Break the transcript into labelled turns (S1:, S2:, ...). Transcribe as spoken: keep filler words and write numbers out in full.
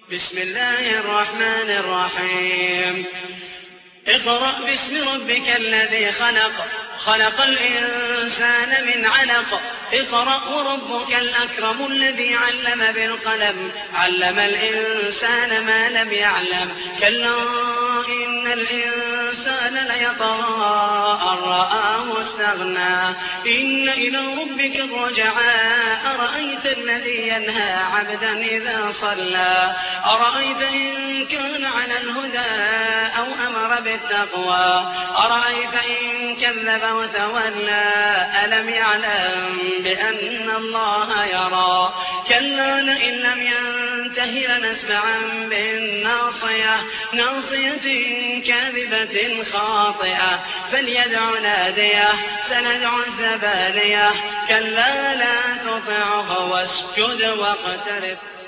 S1: بسم الله الرحمن الرحيم اقرأ باسم ربك الذي خلق خلق الإنسان من علق اقرأ وربك الأكرم الذي علم بالقلم علم الإنسان ما لم يعلم كلا إن الإنسان ليطغى أن رآه استغنى إن إلى ربك الرجعى أرأيت الذي ينهى عبدا إذا صلى أرأيت إن كان على الهدى أو أمر بالتقوى أرأيت إن كذب وتولى ألم يعلم بأن الله يرى كلا لئن لم ينته لنسمعا بالناصية ناصية كاذبة خاطئة فليدع ناديه سندع الزبانية كلا لا تطعه واسجد واقترب